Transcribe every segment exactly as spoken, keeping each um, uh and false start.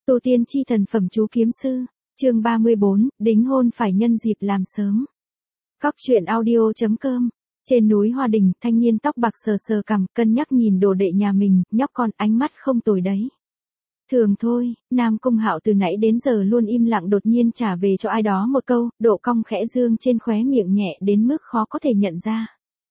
Tu tiên chi thần phẩm chú kiếm sư, chương ba mươi bốn, đính hôn phải nhân dịp làm sớm. Cóc truyện audio chấm com. Trên núi Hoa Đình, thanh niên tóc bạc sờ sờ cằm, cân nhắc nhìn đồ đệ nhà mình, nhóc con ánh mắt không tồi đấy. Thường thôi, Nam Cung Hạo từ nãy đến giờ luôn im lặng, đột nhiên trả về cho ai đó một câu, độ cong khẽ dương trên khóe miệng nhẹ đến mức khó có thể nhận ra.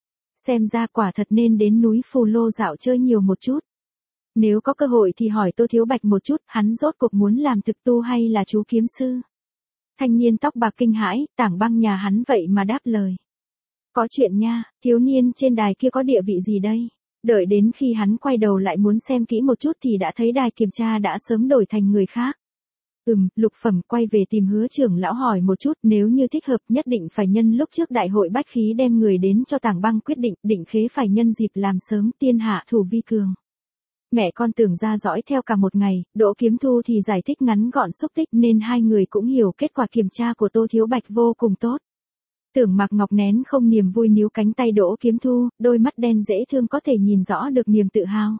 Xem ra quả thật nên đến núi Phù Lô dạo chơi nhiều một chút. Nếu có cơ hội thì hỏi Tô Thiếu Bạch một chút, hắn rốt cuộc muốn làm thực tu hay là chú kiếm sư? Thanh niên tóc bạc kinh hãi, Tảng Băng nhà hắn vậy mà đáp lời. Có chuyện nha, thiếu niên trên đài kia có địa vị gì đây? Đợi đến khi hắn quay đầu lại muốn xem kỹ một chút thì đã thấy đài kiểm tra đã sớm đổi thành người khác. Ừm, Lục Phẩm quay về tìm Hứa trưởng lão hỏi một chút, nếu như thích hợp nhất định phải nhân lúc trước đại hội bách khí đem người đến cho Tảng Băng quyết định, định khế phải nhân dịp làm sớm, tiên hạ thủ vi cường. Mẹ con tưởng ra dõi theo cả một ngày, Đỗ Kiếm Thu thì giải thích ngắn gọn xúc tích nên hai người cũng hiểu kết quả kiểm tra của Tô Thiếu Bạch vô cùng tốt. Tưởng Mạc Ngọc nén không niềm vui níu cánh tay Đỗ Kiếm Thu, đôi mắt đen dễ thương có thể nhìn rõ được niềm tự hào.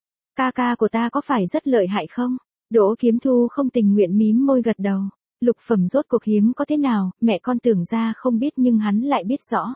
Ca ca của ta có phải rất lợi hại không? Đỗ Kiếm Thu không tình nguyện mím môi gật đầu. Lục Phẩm rốt cuộc hiếm có thế nào, mẹ con tưởng ra không biết nhưng hắn lại biết rõ.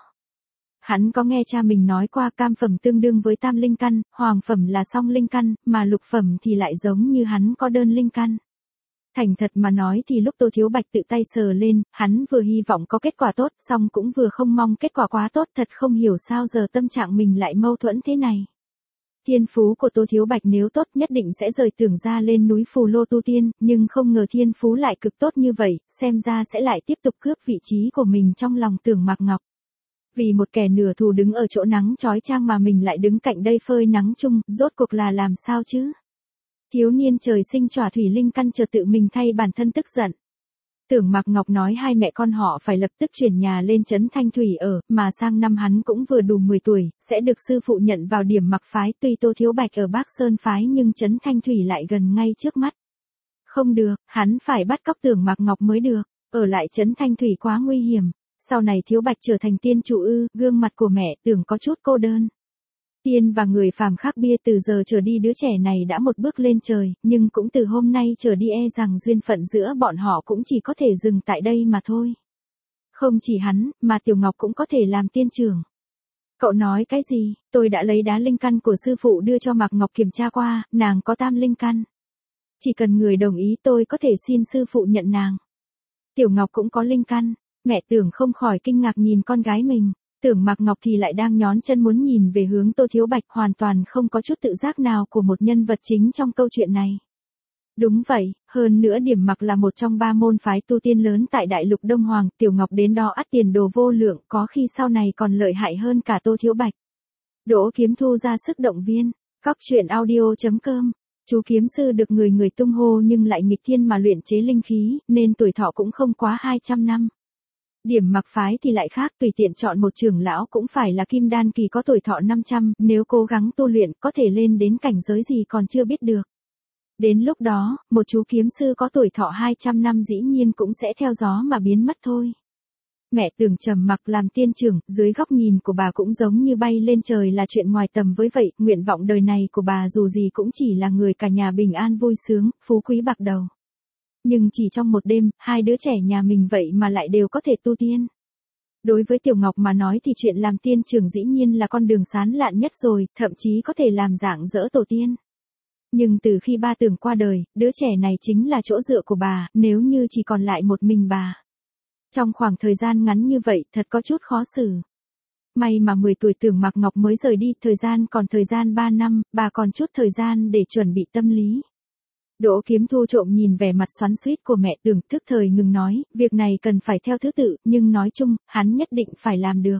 Hắn có nghe cha mình nói qua cam phẩm tương đương với tam linh căn, hoàng phẩm là song linh căn, mà lục phẩm thì lại giống như hắn có đơn linh căn. Thành thật mà nói thì lúc Tô Thiếu Bạch tự tay sờ lên, hắn vừa hy vọng có kết quả tốt, song cũng vừa không mong kết quả quá tốt, thật không hiểu sao giờ tâm trạng mình lại mâu thuẫn thế này. Thiên phú của Tô Thiếu Bạch nếu tốt nhất định sẽ rời Tưởng ra lên núi Phù Lô tu tiên, nhưng không ngờ thiên phú lại cực tốt như vậy, xem ra sẽ lại tiếp tục cướp vị trí của mình trong lòng Tưởng Mạc Ngọc. Vì một kẻ nửa thù đứng ở chỗ nắng chói chang mà mình lại đứng cạnh đây phơi nắng chung, rốt cuộc là làm sao chứ? Thiếu niên trời sinh chỏa thủy linh căn chợt tự mình thay bản thân tức giận. Tưởng Mạc Ngọc nói hai mẹ con họ phải lập tức chuyển nhà lên trấn Thanh Thủy ở, mà sang năm hắn cũng vừa đủ mười tuổi, sẽ được sư phụ nhận vào điểm mặc phái, tuy Tô Thiếu Bạch ở Bắc Sơn phái nhưng trấn Thanh Thủy lại gần ngay trước mắt. Không được, hắn phải bắt cóc Tưởng Mạc Ngọc mới được, ở lại trấn Thanh Thủy quá nguy hiểm. Sau này Thiếu Bạch trở thành tiên chủ ư, gương mặt của mẹ Tưởng có chút cô đơn. Tiên và người phàm khác biệt, từ giờ trở đi đứa trẻ này đã một bước lên trời, nhưng cũng từ hôm nay trở đi e rằng duyên phận giữa bọn họ cũng chỉ có thể dừng tại đây mà thôi. Không chỉ hắn, mà Tiểu Ngọc cũng có thể làm tiên trưởng. Cậu nói cái gì? Tôi đã lấy đá linh căn của sư phụ đưa cho Mạc Ngọc kiểm tra qua, nàng có tam linh căn. Chỉ cần người đồng ý tôi có thể xin sư phụ nhận nàng. Tiểu Ngọc cũng có linh căn. Mẹ Tưởng không khỏi kinh ngạc nhìn con gái mình, Tưởng Mạc Ngọc thì lại đang nhón chân muốn nhìn về hướng Tô Thiếu Bạch, hoàn toàn không có chút tự giác nào của một nhân vật chính trong câu chuyện này. Đúng vậy, hơn nữa Điểm Mặc là một trong ba môn phái tu tiên lớn tại Đại Lục Đông Hoàng, Tiểu Ngọc đến đó ắt tiền đồ vô lượng, có khi sau này còn lợi hại hơn cả Tô Thiếu Bạch. Đỗ Kiếm Thu ra sức động viên, cóc truyện audio chấm com. Chú kiếm sư được người người tung hô nhưng lại nghịch thiên mà luyện chế linh khí, nên tuổi thọ cũng không quá hai trăm năm. Điểm Mặc phái thì lại khác, tùy tiện chọn một trưởng lão cũng phải là kim đan kỳ có tuổi thọ năm trăm, nếu cố gắng tu luyện có thể lên đến cảnh giới gì còn chưa biết được. Đến lúc đó, một chú kiếm sư có tuổi thọ hai trăm năm dĩ nhiên cũng sẽ theo gió mà biến mất thôi. Mẹ Tưởng trầm mặc làm tiên trưởng, dưới góc nhìn của bà cũng giống như bay lên trời là chuyện ngoài tầm với vậy, nguyện vọng đời này của bà dù gì cũng chỉ là người cả nhà bình an vui sướng, phú quý bạc đầu. Nhưng chỉ trong một đêm, hai đứa trẻ nhà mình vậy mà lại đều có thể tu tiên. Đối với Tiểu Ngọc mà nói thì chuyện làm tiên trưởng dĩ nhiên là con đường sán lạn nhất rồi, thậm chí có thể làm dạng dỡ tổ tiên. Nhưng từ khi ba Tưởng qua đời, đứa trẻ này chính là chỗ dựa của bà, nếu như chỉ còn lại một mình bà. Trong khoảng thời gian ngắn như vậy thật có chút khó xử. May mà mười tuổi Tưởng Mạc Ngọc mới rời đi, thời gian còn thời gian ba năm, bà còn chút thời gian để chuẩn bị tâm lý. Đỗ Kiếm Thu trộm nhìn vẻ mặt xoắn xuýt của mẹ Tưởng, thức thời ngừng nói, việc này cần phải theo thứ tự, nhưng nói chung, hắn nhất định phải làm được.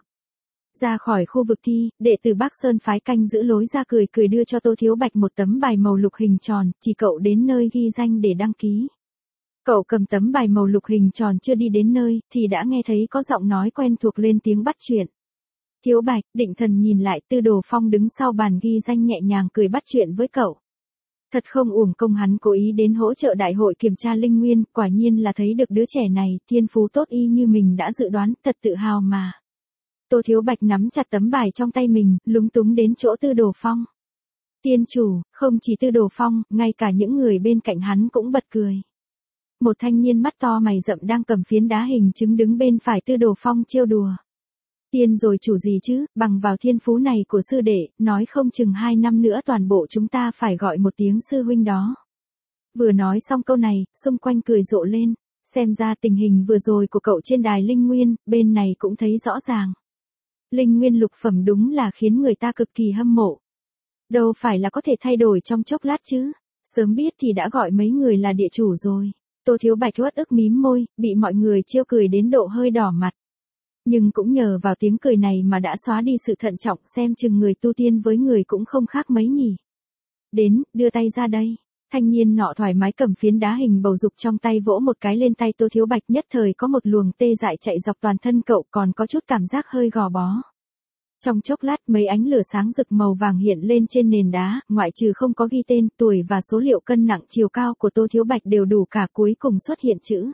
Ra khỏi khu vực thi, đệ tử Bắc Sơn phái canh giữ lối ra cười cười đưa cho Tô Thiếu Bạch một tấm bài màu lục hình tròn, chỉ cậu đến nơi ghi danh để đăng ký. Cậu cầm tấm bài màu lục hình tròn chưa đi đến nơi, thì đã nghe thấy có giọng nói quen thuộc lên tiếng bắt chuyện. Thiếu Bạch, Định Thần nhìn lại, Tư Đồ Phong đứng sau bàn ghi danh nhẹ nhàng cười bắt chuyện với cậu. Thật không uổng công hắn cố ý đến hỗ trợ đại hội kiểm tra linh nguyên, quả nhiên là thấy được đứa trẻ này, thiên phú tốt y như mình đã dự đoán, thật tự hào mà. Tô Thiếu Bạch nắm chặt tấm bài trong tay mình, lúng túng đến chỗ Tư Đồ Phong. Tiên chủ, không chỉ Tư Đồ Phong, ngay cả những người bên cạnh hắn cũng bật cười. Một thanh niên mắt to mày rậm đang cầm phiến đá hình trứng đứng bên phải Tư Đồ Phong trêu đùa. Tiên rồi chủ gì chứ, bằng vào thiên phú này của sư đệ, nói không chừng hai năm nữa toàn bộ chúng ta phải gọi một tiếng sư huynh đó. Vừa nói xong câu này, xung quanh cười rộ lên, xem ra tình hình vừa rồi của cậu trên đài linh nguyên, bên này cũng thấy rõ ràng. Linh nguyên lục phẩm đúng là khiến người ta cực kỳ hâm mộ. Đâu phải là có thể thay đổi trong chốc lát chứ, sớm biết thì đã gọi mấy người là địa chủ rồi. Tô Thiếu Bạch uất ức mím môi, bị mọi người trêu cười đến độ hơi đỏ mặt. Nhưng cũng nhờ vào tiếng cười này mà đã xóa đi sự thận trọng, xem chừng người tu tiên với người cũng không khác mấy nhỉ. Đến, đưa tay ra đây. Thanh niên nọ thoải mái cầm phiến đá hình bầu dục trong tay vỗ một cái lên tay Tô Thiếu Bạch, nhất thời có một luồng tê dại chạy dọc toàn thân cậu, còn có chút cảm giác hơi gò bó. Trong chốc lát mấy ánh lửa sáng rực màu vàng hiện lên trên nền đá, ngoại trừ không có ghi tên, tuổi và số liệu cân nặng chiều cao của Tô Thiếu Bạch đều đủ cả, cuối cùng xuất hiện chữ.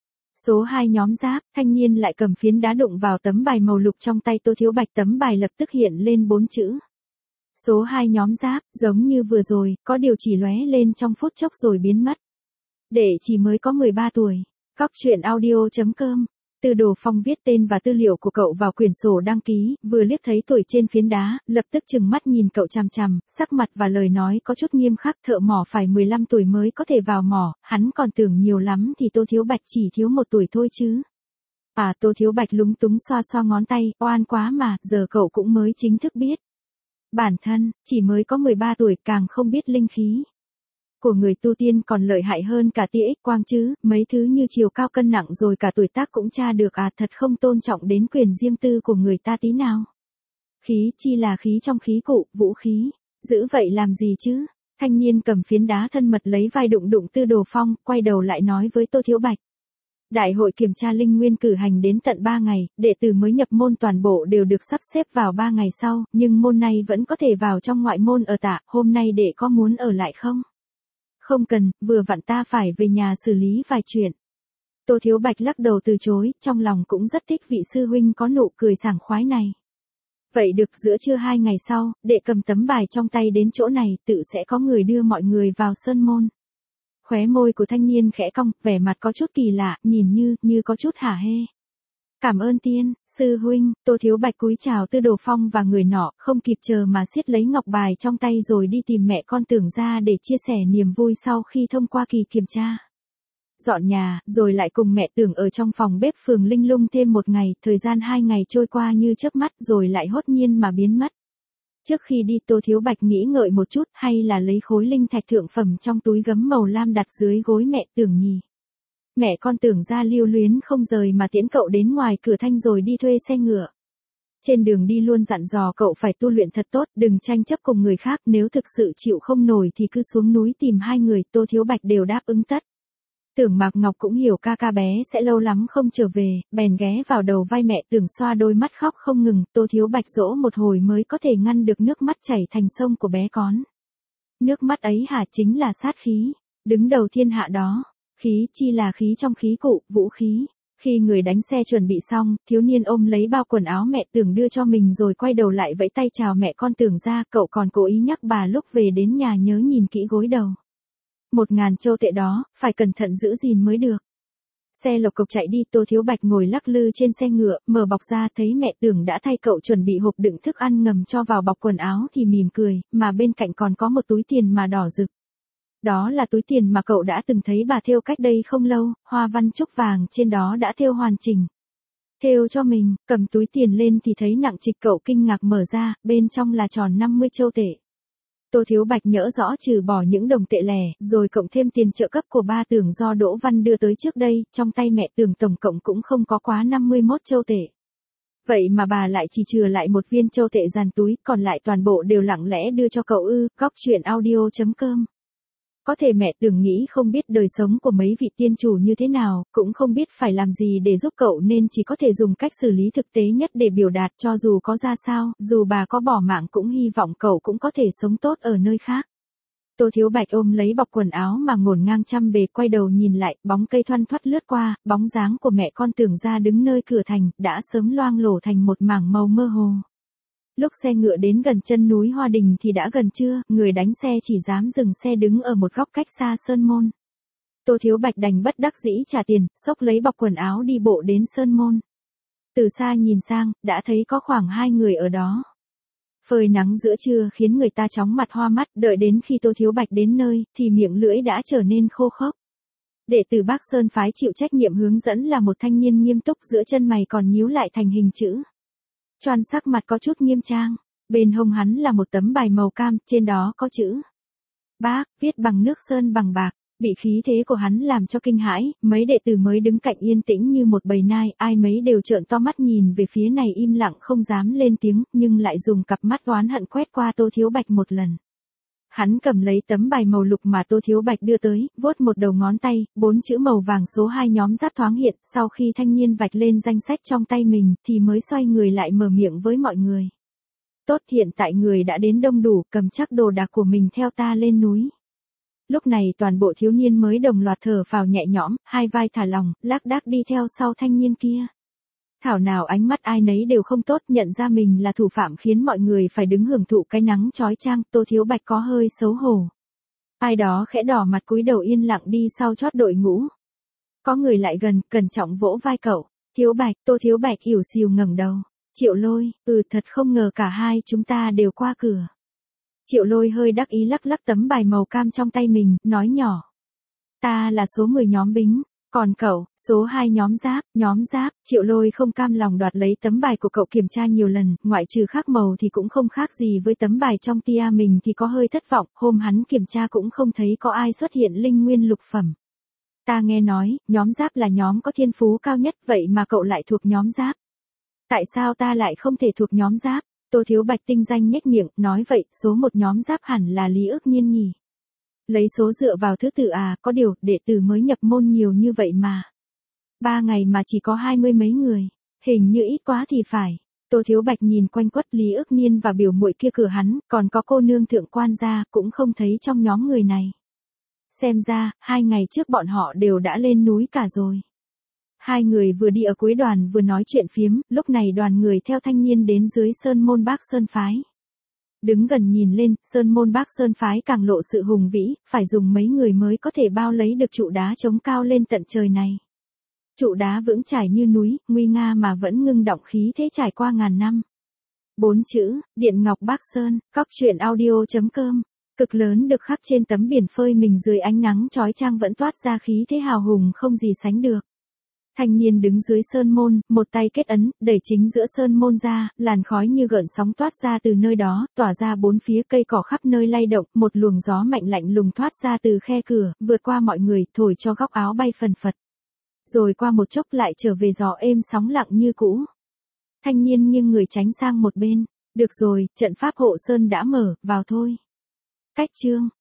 Số hai nhóm giáp, thanh niên lại cầm phiến đá đụng vào tấm bài màu lục trong tay Tô Thiếu Bạch, tấm bài lập tức hiện lên bốn chữ. Số hai nhóm giáp, giống như vừa rồi, có điều chỉ lóe lên trong phút chốc rồi biến mất. Đệ chỉ mới có mười ba tuổi. Cóc truyện audio chấm com. Tư Đồ Phong viết tên và tư liệu của cậu vào quyển sổ đăng ký, vừa liếc thấy tuổi trên phiến đá, lập tức trừng mắt nhìn cậu chằm chằm, sắc mặt và lời nói có chút nghiêm khắc, thợ mỏ phải mười lăm tuổi mới có thể vào mỏ, hắn còn tưởng nhiều lắm thì Tô Thiếu Bạch chỉ thiếu một tuổi thôi chứ. À, Tô Thiếu Bạch lúng túng xoa xoa ngón tay, oan quá mà, giờ cậu cũng mới chính thức biết. Bản thân, chỉ mới có mười ba tuổi, càng không biết linh khí của người tu tiên còn lợi hại hơn cả tia X quang chứ, mấy thứ như chiều cao cân nặng rồi cả tuổi tác cũng tra được à, thật không tôn trọng đến quyền riêng tư của người ta tí nào. Khí chi là khí trong khí cụ, vũ khí, giữ vậy làm gì chứ? Thanh niên cầm phiến đá thân mật lấy vai đụng đụng Tư Đồ Phong, quay đầu lại nói với Tô Thiếu Bạch. Đại hội kiểm tra linh nguyên cử hành đến tận ba ngày, đệ tử mới nhập môn toàn bộ đều được sắp xếp vào ba ngày sau, nhưng môn này vẫn có thể vào trong ngoại môn ở tạm, hôm nay đệ có muốn ở lại không? Không cần, vừa vặn ta phải về nhà xử lý vài chuyện. Tô Thiếu Bạch lắc đầu từ chối, trong lòng cũng rất thích vị sư huynh có nụ cười sảng khoái này. Vậy được, giữa trưa hai ngày sau, đệ cầm tấm bài trong tay đến chỗ này, tự sẽ có người đưa mọi người vào sơn môn. Khóe môi của thanh niên khẽ cong, vẻ mặt có chút kỳ lạ, nhìn như, như có chút hả hê. Cảm ơn tiên, sư huynh. Tô Thiếu Bạch cúi chào Tư Đồ Phong và người nọ, không kịp chờ mà siết lấy ngọc bài trong tay rồi đi tìm mẹ con Tưởng ra để chia sẻ niềm vui sau khi thông qua kỳ kiểm tra. Dọn nhà, rồi lại cùng mẹ Tưởng ở trong phòng bếp phường Linh Lung thêm một ngày, thời gian hai ngày trôi qua như chớp mắt rồi lại hốt nhiên mà biến mất. Trước khi đi Tô Thiếu Bạch nghĩ ngợi một chút, hay là lấy khối linh thạch thượng phẩm trong túi gấm màu lam đặt dưới gối mẹ Tưởng nhỉ. Mẹ con Tưởng ra lưu luyến không rời mà tiễn cậu đến ngoài cửa thanh rồi đi thuê xe ngựa. Trên đường đi luôn dặn dò cậu phải tu luyện thật tốt, đừng tranh chấp cùng người khác, nếu thực sự chịu không nổi thì cứ xuống núi tìm hai người, Tô Thiếu Bạch đều đáp ứng tất. Tưởng Mạc Ngọc cũng hiểu ca ca bé sẽ lâu lắm không trở về, bèn ghé vào đầu vai mẹ Tưởng xoa đôi mắt khóc không ngừng, Tô Thiếu Bạch dỗ một hồi mới có thể ngăn được nước mắt chảy thành sông của bé con. Nước mắt ấy hả, chính là sát khí, đứng đầu thiên hạ đó. Khí chi là khí trong khí cụ, vũ khí. Khi người đánh xe chuẩn bị xong, thiếu niên ôm lấy bao quần áo mẹ Tưởng đưa cho mình rồi quay đầu lại vẫy tay chào mẹ con Tưởng ra, cậu còn cố ý nhắc bà lúc về đến nhà nhớ nhìn kỹ gối đầu. Một ngàn châu tệ đó, phải cẩn thận giữ gìn mới được. Xe lộc cộc chạy đi, Tô Thiếu Bạch ngồi lắc lư trên xe ngựa, mở bọc ra thấy mẹ Tưởng đã thay cậu chuẩn bị hộp đựng thức ăn ngầm cho vào bọc quần áo thì mỉm cười, mà bên cạnh còn có một túi tiền mà đỏ rực. Đó là túi tiền mà cậu đã từng thấy bà thêu cách đây không lâu, hoa văn trúc vàng trên đó đã thêu hoàn chỉnh. Thêu cho mình, cầm túi tiền lên thì thấy nặng trịch, cậu kinh ngạc mở ra, bên trong là tròn năm mươi châu tệ. Tô Thiếu Bạch nhỡ rõ trừ bỏ những đồng tệ lẻ, rồi cộng thêm tiền trợ cấp của ba Tưởng do Đỗ Văn đưa tới trước đây, trong tay mẹ Tưởng tổng cộng cũng không có quá năm mươi mốt châu tệ. Vậy mà bà lại chỉ chừa lại một viên châu tệ dàn túi, còn lại toàn bộ đều lặng lẽ đưa cho cậu ư. Cóc truyện audio chấm com. Có thể mẹ Tưởng nghĩ không biết đời sống của mấy vị tiên chủ như thế nào, cũng không biết phải làm gì để giúp cậu nên chỉ có thể dùng cách xử lý thực tế nhất để biểu đạt, cho dù có ra sao, dù bà có bỏ mạng cũng hy vọng cậu cũng có thể sống tốt ở nơi khác. Tô Thiếu Bạch ôm lấy bọc quần áo mà ngổn ngang chăm bề, quay đầu nhìn lại, bóng cây thoăn thoắt lướt qua, bóng dáng của mẹ con Tưởng ra đứng nơi cửa thành, đã sớm loang lổ thành một mảng màu mơ hồ. Lúc xe ngựa đến gần chân núi Hoa Đình thì đã gần trưa, người đánh xe chỉ dám dừng xe đứng ở một góc cách xa sơn môn. Tô Thiếu Bạch đành bất đắc dĩ trả tiền, xốc lấy bọc quần áo đi bộ đến sơn môn. Từ xa nhìn sang, đã thấy có khoảng hai người ở đó. Phơi nắng giữa trưa khiến người ta chóng mặt hoa mắt, đợi đến khi Tô Thiếu Bạch đến nơi, thì miệng lưỡi đã trở nên khô khốc. Đệ tử Bác Sơn phái chịu trách nhiệm hướng dẫn là một thanh niên nghiêm túc, giữa chân mày còn nhíu lại thành hình chữ. Choan sắc mặt có chút nghiêm trang, bên hông hắn là một tấm bài màu cam, trên đó có chữ Bác, viết bằng nước sơn bằng bạc. Bị khí thế của hắn làm cho kinh hãi, mấy đệ tử mới đứng cạnh yên tĩnh như một bầy nai, ai mấy đều trợn to mắt nhìn về phía này im lặng không dám lên tiếng, nhưng lại dùng cặp mắt oán hận quét qua Tô Thiếu Bạch một lần. Hắn cầm lấy tấm bài màu lục mà Tô Thiếu Bạch đưa tới, vuốt một đầu ngón tay, bốn chữ màu vàng số hai nhóm giáp thoáng hiện, sau khi thanh niên vạch lên danh sách trong tay mình, thì mới xoay người lại mở miệng với mọi người. Tốt, hiện tại người đã đến đông đủ, cầm chắc đồ đạc của mình theo ta lên núi. Lúc này toàn bộ thiếu niên mới đồng loạt thở phào nhẹ nhõm, hai vai thả lỏng, lác đác đi theo sau thanh niên kia. Thảo nào ánh mắt ai nấy đều không tốt, nhận ra mình là thủ phạm khiến mọi người phải đứng hưởng thụ cái nắng chói chang, Tô Thiếu Bạch có hơi xấu hổ. Ai đó khẽ đỏ mặt cúi đầu yên lặng đi sau chót đội ngũ. Có người lại gần, cẩn trọng vỗ vai cậu. Thiếu Bạch, Tô Thiếu Bạch ỉu xìu ngẩng đầu. Triệu Lôi, ừ thật không ngờ cả hai chúng ta đều qua cửa. Triệu Lôi hơi đắc ý lắc lắc tấm bài màu cam trong tay mình, nói nhỏ. Ta là số mười nhóm bính, còn cậu, số hai nhóm giáp, nhóm giáp. Triệu Lôi không cam lòng đoạt lấy tấm bài của cậu kiểm tra nhiều lần, ngoại trừ khác màu thì cũng không khác gì với tấm bài trong tia mình thì có hơi thất vọng, hôm hắn kiểm tra cũng không thấy có ai xuất hiện linh nguyên lục phẩm. Ta nghe nói, nhóm giáp là nhóm có thiên phú cao nhất, vậy mà cậu lại thuộc nhóm giáp. Tại sao ta lại không thể thuộc nhóm giáp? Tô Thiếu Bạch tinh danh nhếch miệng, nói vậy, số một nhóm giáp hẳn là Lý Ước Nhiên nhỉ. Lấy số dựa vào thứ tự à, có điều, đệ tử mới nhập môn nhiều như vậy mà. Ba ngày mà chỉ có hai mươi mấy người, hình như ít quá thì phải. Tô Thiếu Bạch nhìn quanh quất Lý Ước Nhiên và biểu muội kia cửa hắn, còn có cô nương thượng quan gia, cũng không thấy trong nhóm người này. Xem ra, hai ngày trước bọn họ đều đã lên núi cả rồi. Hai người vừa đi ở cuối đoàn vừa nói chuyện phiếm, lúc này đoàn người theo thanh niên đến dưới sơn môn Bác Sơn Phái. Đứng gần nhìn lên, sơn môn Bác Sơn Phái càng lộ sự hùng vĩ, phải dùng mấy người mới có thể bao lấy được trụ đá chống cao lên tận trời này. Trụ đá vững chãi như núi, nguy nga mà vẫn ngưng động khí thế trải qua ngàn năm. Bốn chữ, Điện Ngọc Bác Sơn, cóc truyện audio chấm com. Cực lớn được khắc trên tấm biển phơi mình dưới ánh nắng chói chang vẫn toát ra khí thế hào hùng không gì sánh được. Thanh niên đứng dưới sơn môn, một tay kết ấn, đẩy chính giữa sơn môn ra, làn khói như gợn sóng toát ra từ nơi đó, tỏa ra bốn phía cây cỏ khắp nơi lay động, một luồng gió mạnh lạnh lùng thoát ra từ khe cửa, vượt qua mọi người, thổi cho góc áo bay phần phật. Rồi qua một chốc lại trở về gió êm sóng lặng như cũ. Thanh niên nghiêng người tránh sang một bên, được rồi, trận pháp hộ sơn đã mở, vào thôi. Cách chương